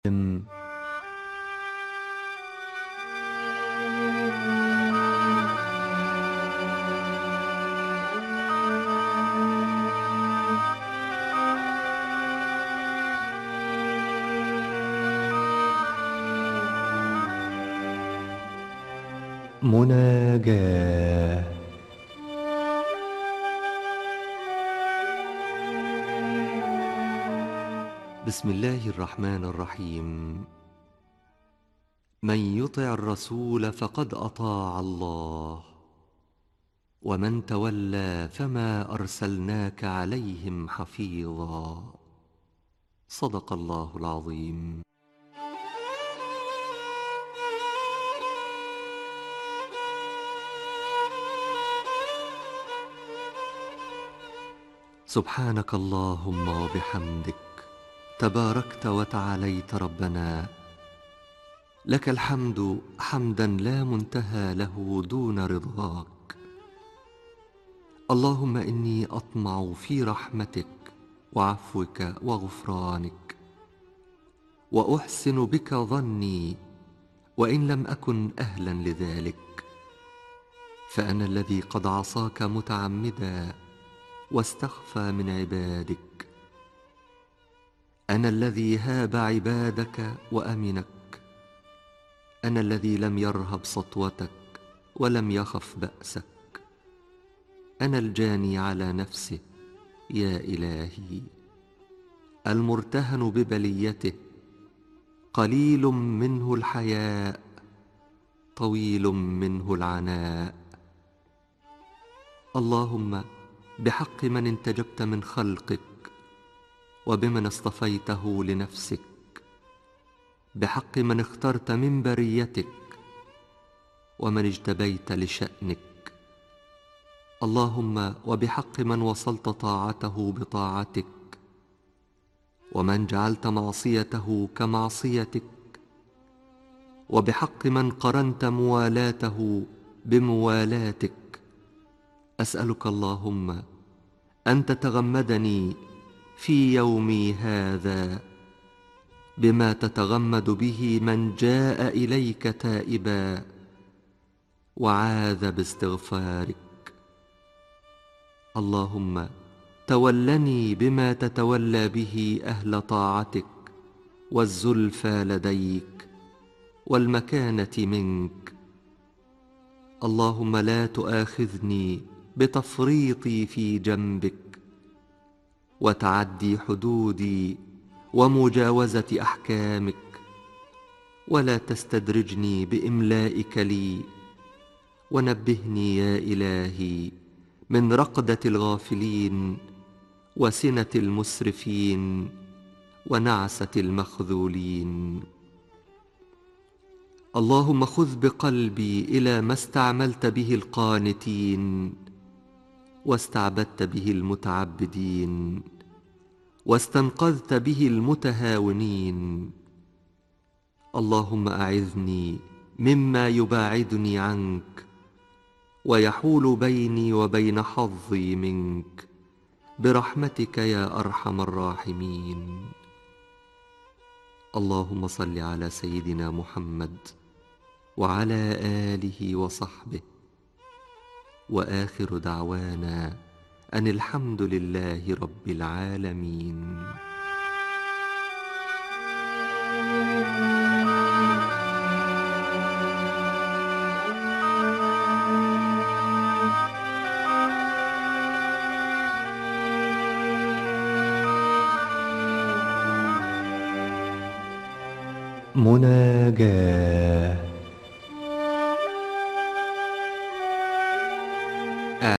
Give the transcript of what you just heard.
أم، مناجاة. بسم الله الرحمن الرحيم. من يطع الرسول فقد أطاع الله، ومن تولى فما أرسلناك عليهم حفيظا. صدق الله العظيم. سبحانك اللهم وبحمدك، تباركت وتعاليت ربنا، لك الحمد حمدا لا منتهى له دون رضاك. اللهم إني أطمع في رحمتك وعفوك وغفرانك، وأحسن بك ظني وإن لم أكن أهلا لذلك، فأنا الذي قد عصاك متعمدا واستخفى من عبادك. أنا الذي هاب عبادك وأمنك، أنا الذي لم يرهب سطوتك ولم يخف بأسك. أنا الجاني على نفسه يا إلهي، المرتهن ببليته، قليل منه الحياء، طويل منه العناء. اللهم بحق من انتجبت من خلقك، وبمن اصطفيته لنفسك، بحق من اخترت من بريتك، ومن اجتبيت لشأنك. اللهم وبحق من وصلت طاعته بطاعتك، ومن جعلت معصيته كمعصيتك، وبحق من قرنت موالاته بموالاتك. أسألك اللهم أن تتغمدني في يومي هذا بما تتغمد به من جاء إليك تائبا وعاذ باستغفارك. اللهم تولني بما تتولى به أهل طاعتك والزلفى لديك والمكانة منك. اللهم لا تؤاخذني بتفريطي في جنبك وتعدي حدودي ومجاوزة أحكامك، ولا تستدرجني بإملائك لي. ونبهني يا إلهي من رقدة الغافلين وسنة المسرفين ونعسة المخذولين. اللهم خذ بقلبي إلى ما استعملت به القانتين، واستعبدت به المتعبدين، واستنقذت به المتهاونين. اللهم أعذني مما يباعدني عنك ويحول بيني وبين حظي منك، برحمتك يا أرحم الراحمين. اللهم صل على سيدنا محمد وعلى آله وصحبه، وآخر دعوانا أن الحمد لله رب العالمين. مناجاة.